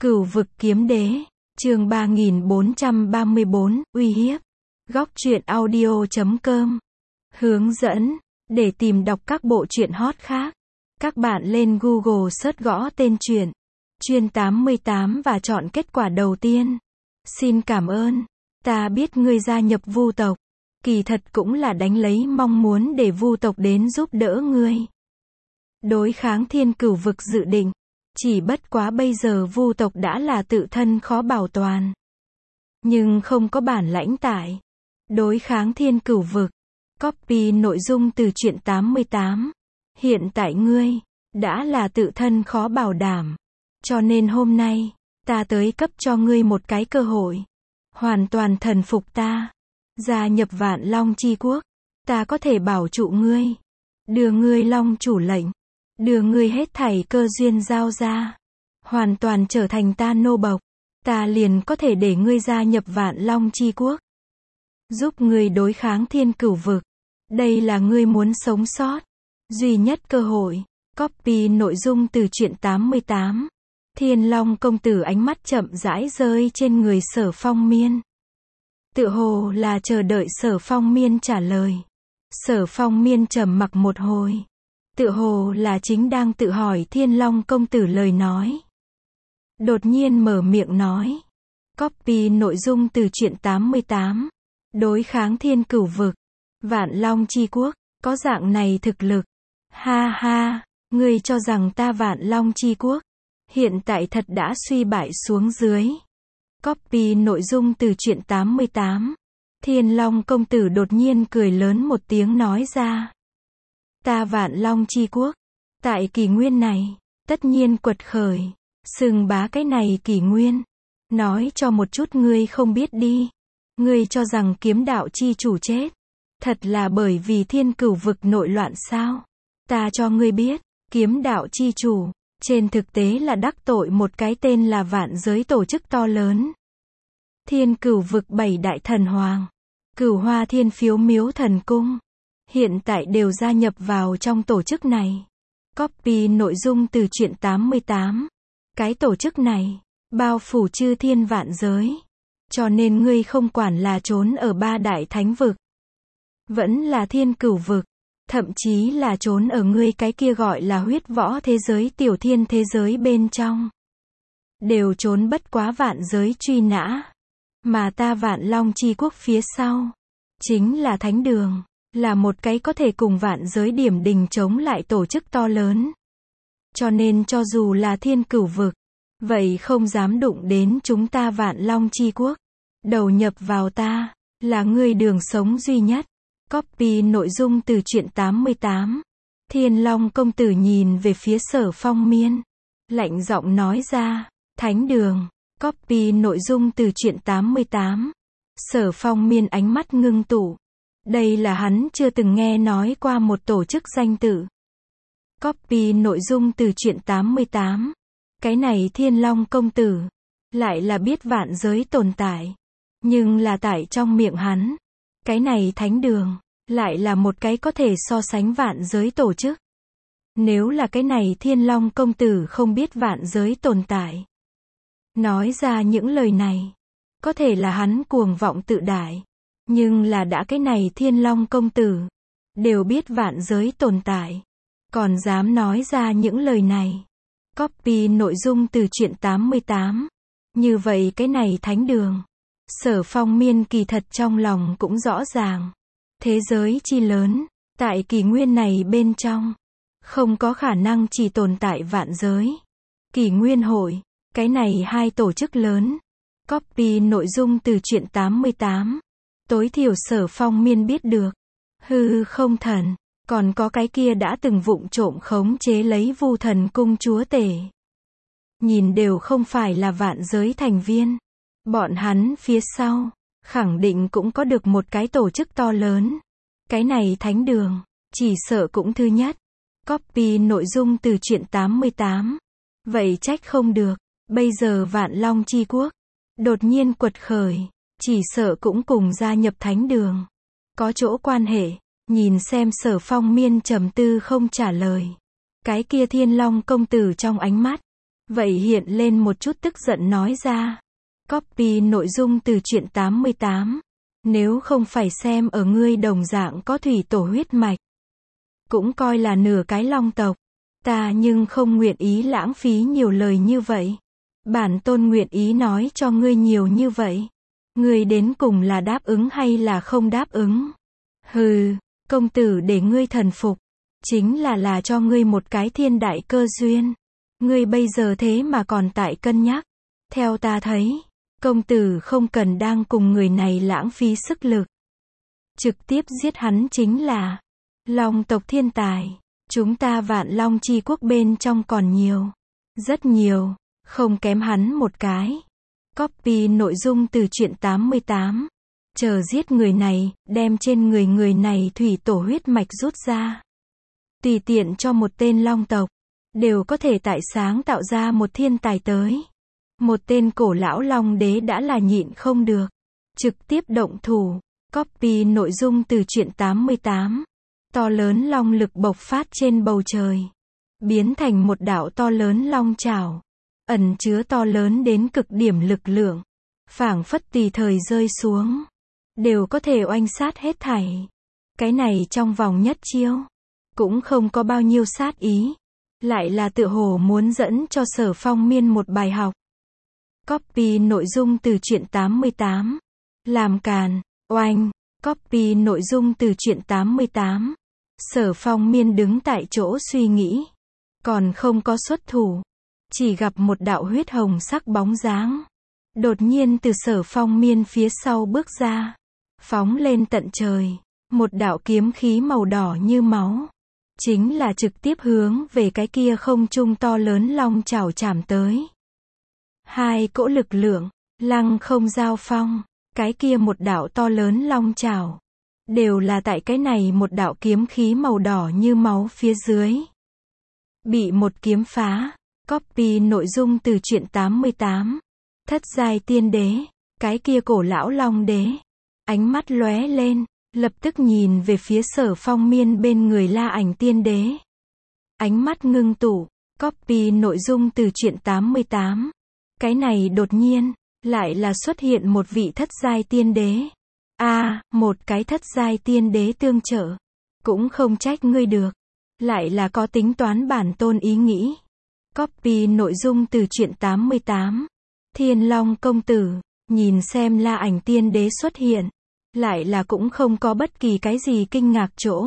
Cửu vực kiếm đế, chương 3434, uy hiếp. Góc truyện audio.com. Hướng dẫn, để tìm đọc các bộ truyện hot khác. Các bạn lên Google search gõ tên truyện, Chuyên 88 và chọn kết quả đầu tiên. Xin cảm ơn. Ta biết ngươi gia nhập Vu tộc. Kỳ thật cũng là đánh lấy mong muốn để Vu tộc đến giúp đỡ ngươi. Đối kháng thiên cửu vực dự định. Chỉ bất quá bây giờ Vu tộc đã là tự thân khó bảo toàn. Nhưng không có bản lãnh tại. Đối kháng thiên cửu vực. Copy nội dung từ truyện 88. Hiện tại ngươi, đã là tự thân khó bảo đảm. Cho nên hôm nay, ta tới cấp cho ngươi một cái cơ hội. Hoàn toàn thần phục ta. Gia nhập Vạn Long Chi Quốc. Ta có thể bảo trụ ngươi. Đưa ngươi Long chủ lệnh. Đưa ngươi hết thảy cơ duyên giao ra. Hoàn toàn trở thành ta nô bộc. Ta liền có thể để ngươi gia nhập Vạn Long Chi Quốc. Giúp ngươi đối kháng thiên cửu vực. Đây là ngươi muốn sống sót. Duy nhất cơ hội. Copy nội dung từ truyện 88. Thiên Long công tử ánh mắt chậm rãi rơi trên người Sở Phong Miên. Tựa hồ là chờ đợi Sở Phong Miên trả lời. Sở Phong Miên trầm mặc một hồi. Tựa hồ là chính đang tự hỏi Thiên Long công tử lời nói. Đột nhiên mở miệng nói. Copy nội dung từ truyện 88. Đối kháng thiên cửu vực. Vạn Long Chi Quốc, có dạng này thực lực. Ha ha, ngươi cho rằng ta Vạn Long Chi Quốc hiện tại thật đã suy bại xuống dưới. Copy nội dung từ truyện 88. Thiên Long công tử đột nhiên cười lớn một tiếng nói ra. Ta Vạn Long Chi Quốc, tại kỷ nguyên này, tất nhiên quật khởi, xưng bá cái này kỷ nguyên. Nói cho một chút ngươi không biết đi. Ngươi cho rằng kiếm đạo chi chủ chết, thật là bởi vì thiên cửu vực nội loạn sao? Ta cho ngươi biết, kiếm đạo chi chủ, trên thực tế là đắc tội một cái tên là Vạn Giới tổ chức to lớn. Thiên cửu vực 7 đại thần hoàng, Cửu Hoa Thiên Phiếu Miếu Thần Cung, hiện tại đều gia nhập vào trong tổ chức này. Copy nội dung từ truyện 88. Cái tổ chức này, bao phủ chư thiên vạn giới. Cho nên ngươi không quản là trốn ở 3 đại thánh vực, vẫn là thiên cửu vực, thậm chí là trốn ở ngươi cái kia gọi là huyết võ thế giới tiểu thiên thế giới bên trong. Đều trốn bất quá vạn giới truy nã. Mà ta Vạn Long Chi Quốc phía sau, chính là thánh đường, là một cái có thể cùng vạn giới điểm đình chống lại tổ chức to lớn. Cho nên cho dù là thiên cửu vực, vậy không dám đụng đến chúng ta Vạn Long Chi Quốc. Đầu nhập vào ta, là ngươi đường sống duy nhất. Copy nội dung từ truyện 88. Thiên Long công tử nhìn về phía Sở Phong Miên, lạnh giọng nói ra, thánh đường. Copy nội dung từ truyện 88. Sở Phong Miên ánh mắt ngưng tụ. Đây là hắn chưa từng nghe nói qua một tổ chức danh tự. Copy nội dung từ truyện 88. Cái này Thiên Long công tử, lại là biết vạn giới tồn tại. Nhưng là tại trong miệng hắn, cái này thánh đường, lại là một cái có thể so sánh vạn giới tổ chức. Nếu là cái này Thiên Long công tử không biết vạn giới tồn tại, nói ra những lời này, có thể là hắn cuồng vọng tự đại. Nhưng là đã cái này Thiên Long công tử, đều biết vạn giới tồn tại, còn dám nói ra những lời này. Copy nội dung từ truyện 88. Như vậy cái này thánh đường, Sở Phong Miên kỳ thật trong lòng cũng rõ ràng. Thế giới chi lớn, tại kỷ nguyên này bên trong, không có khả năng chỉ tồn tại vạn giới. Kỷ nguyên hội, cái này hai tổ chức lớn. Copy nội dung từ truyện 88. Tối thiểu Sở Phong Miên biết được. Hư không thần, còn có cái kia đã từng vụng trộm khống chế lấy Vu Thần Cung chúa tể. Nhìn đều không phải là vạn giới thành viên. Bọn hắn phía sau, khẳng định cũng có được một cái tổ chức to lớn. Cái này thánh đường, chỉ sợ cũng thứ nhất. Copy nội dung từ truyện 88. Vậy trách không được, bây giờ Vạn Long Chi Quốc, đột nhiên quật khởi, chỉ sợ cũng cùng gia nhập thánh đường. Có chỗ quan hệ, nhìn xem Sở Phong Miên trầm tư không trả lời. Cái kia Thiên Long công tử trong ánh mắt, Vậy hiện lên một chút tức giận nói ra. Copy nội dung từ truyện 88. Nếu không phải xem ở ngươi đồng dạng có thủy tổ huyết mạch, cũng coi là nửa cái long tộc, ta nhưng không nguyện ý lãng phí nhiều lời như vậy. Bản tôn nguyện ý nói cho ngươi nhiều như vậy. Ngươi đến cùng là đáp ứng hay là không đáp ứng? Hừ, công tử để ngươi thần phục, chính là cho ngươi một cái thiên đại cơ duyên. Ngươi bây giờ thế mà còn tại cân nhắc. Theo ta thấy, công tử không cần đang cùng người này lãng phí sức lực. Trực tiếp giết hắn chính là long tộc thiên tài. Chúng ta Vạn Long Chi Quốc bên trong còn nhiều. Rất nhiều, không kém hắn một cái. Copy nội dung từ truyện 88. Chờ giết người này, đem trên người này thủy tổ huyết mạch rút ra. Tùy tiện cho một tên long tộc, đều có thể tại sáng tạo ra một thiên tài tới. Một tên cổ lão long đế đã là nhịn không được. Trực tiếp động thủ. Copy nội dung từ truyện 88. To lớn long lực bộc phát trên bầu trời. Biến thành một đạo to lớn long trảo. Ẩn chứa to lớn đến cực điểm lực lượng. Phảng phất tùy thời rơi xuống. Đều có thể oanh sát hết thảy. Cái này trong vòng nhất chiêu. Cũng không có bao nhiêu sát ý. Lại là tựa hồ muốn dẫn cho Sở Phong Miên một bài học. Copy nội dung từ truyện 88. Làm càn, oanh. Copy nội dung từ truyện 88. Sở Phong Miên đứng tại chỗ suy nghĩ. Còn không có xuất thủ. Chỉ gặp một đạo huyết hồng sắc bóng dáng. Đột nhiên từ Sở Phong Miên phía sau bước ra. Phóng lên tận trời. Một đạo kiếm khí màu đỏ như máu. Chính là trực tiếp hướng về cái kia không trung to lớn long chảo chạm tới. Hai cỗ lực lượng, lăng không giao phong. Cái kia một đạo to lớn long chảo. Đều là tại cái này một đạo kiếm khí màu đỏ như máu phía dưới. Bị một kiếm phá. Copy nội dung từ truyện 88. Thất giai tiên đế. Cái kia cổ lão long đế. Ánh mắt lóe lên. Lập tức nhìn về phía Sở Phong Miên bên người La Ảnh tiên đế. Ánh mắt ngưng tụ. Copy nội dung từ truyện 88. Cái này đột nhiên. Lại là xuất hiện một vị thất giai tiên đế. Một cái thất giai tiên đế tương trợ. Cũng không trách ngươi được. Lại là có tính toán bản tôn ý nghĩ. Copy nội dung từ truyện 88. Thiên Long công tử. Nhìn xem La Ảnh tiên đế xuất hiện. Lại là cũng không có bất kỳ cái gì kinh ngạc chỗ.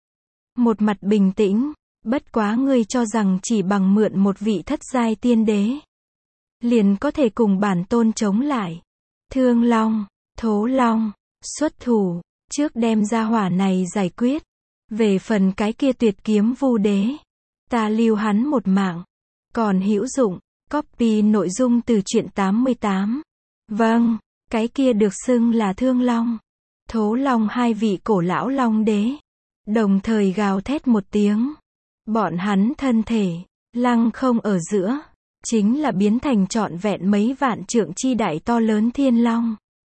Một mặt bình tĩnh. Bất quá ngươi cho rằng chỉ bằng mượn một vị thất giai tiên đế. Liền có thể cùng bản tôn chống lại. Thương Long, Thố Long, xuất thủ. Trước đem ra hỏa này giải quyết. Về phần cái kia tuyệt kiếm vu đế. Ta lưu hắn một mạng. Còn hữu dụng. Copy nội dung từ truyện 88. Vâng, cái kia được xưng là Thương Long, Thố Long hai vị cổ lão long đế. Đồng thời gào thét một tiếng. Bọn hắn thân thể, lăng không ở giữa. Chính là biến thành trọn vẹn mấy vạn trượng chi đại to lớn thiên long.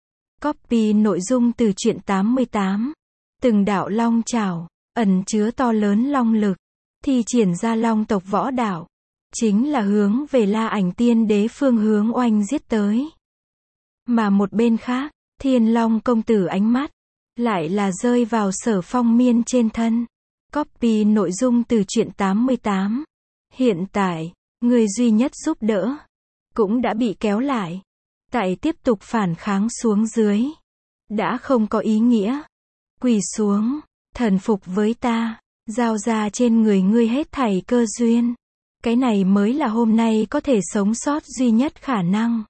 Copy nội dung từ truyện 88. Từng đạo long trảo, ẩn chứa to lớn long lực. Thi triển ra long tộc võ đạo. Chính là hướng về La Ảnh tiên đế phương hướng oanh giết tới. Mà một bên khác, Thiên Long công tử ánh mắt. Lại là rơi vào Sở Phong Miên trên thân. Copy nội dung từ truyện 88. Hiện tại, người duy nhất giúp đỡ. Cũng đã bị kéo lại. Tại tiếp tục phản kháng xuống dưới. Đã không có ý nghĩa. Quỳ xuống, thần phục với ta. Giao ra trên người ngươi hết thảy cơ duyên. Cái này mới là hôm nay có thể sống sót duy nhất khả năng.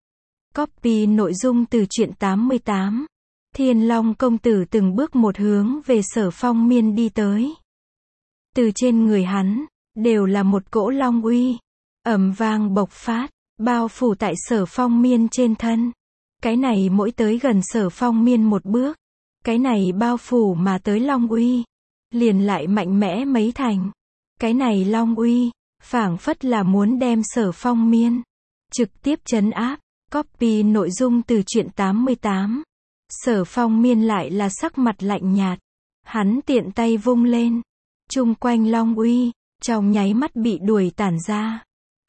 Copy nội dung từ truyện 88. Thiên Long công tử từng bước một hướng về Sở Phong Miên đi tới. Từ trên người hắn, đều là một cỗ long uy. Ầm vang bộc phát, bao phủ tại Sở Phong Miên trên thân. Cái này mỗi tới gần Sở Phong Miên một bước. Cái này bao phủ mà tới long uy. Liền lại mạnh mẽ mấy thành. Cái này long uy, phảng phất là muốn đem Sở Phong Miên trực tiếp trấn áp. Copy nội dung từ truyện 88. Sở Phong Miên lại là sắc mặt lạnh nhạt. Hắn tiện tay vung lên. Chung quanh long uy, trong nháy mắt bị đuổi tản ra.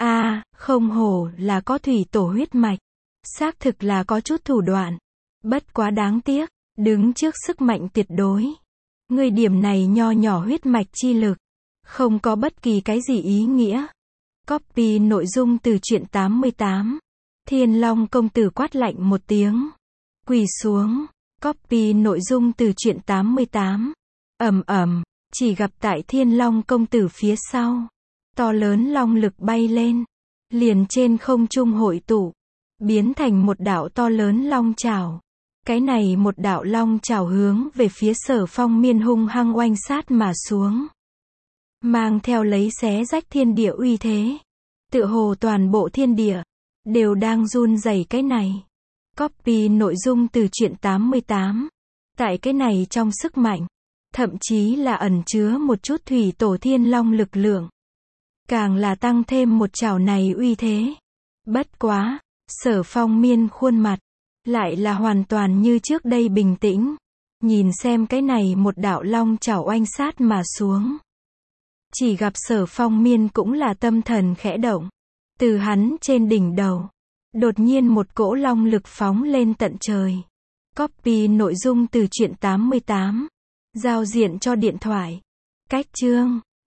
Không hổ là có thủy tổ huyết mạch. Xác thực là có chút thủ đoạn. Bất quá đáng tiếc, đứng trước sức mạnh tuyệt đối. Người điểm này nho nhỏ huyết mạch chi lực, không có bất kỳ cái gì ý nghĩa. Copy nội dung từ truyện 88. Thiên Long công tử quát lạnh một tiếng. Quỳ xuống. Copy nội dung từ truyện 88. Chỉ gặp tại Thiên Long công tử phía sau. To lớn long lực bay lên. Liền trên không trung hội tụ. Biến thành một đạo to lớn long chảo. Cái này một đạo long chảo hướng về phía Sở Phong Miên hung hăng oanh sát mà xuống. Mang theo lấy xé rách thiên địa uy thế. Tựa hồ toàn bộ thiên địa đều đang run rẩy cái này. Copy nội dung từ truyện 88. Tại cái này trong sức mạnh, thậm chí là ẩn chứa một chút thủy tổ thiên long lực lượng. Càng là tăng thêm một chảo này uy thế. Bất quá, Sở Phong Miên khuôn mặt lại là hoàn toàn như trước đây bình tĩnh. Nhìn xem cái này một đạo long chảo oanh sát mà xuống. Chỉ gặp Sở Phong Miên cũng là tâm thần khẽ động. Từ hắn trên đỉnh đầu, đột nhiên một cỗ long lực phóng lên tận trời. Copy nội dung từ truyện 88. Giao diện cho điện thoại. Cách chương.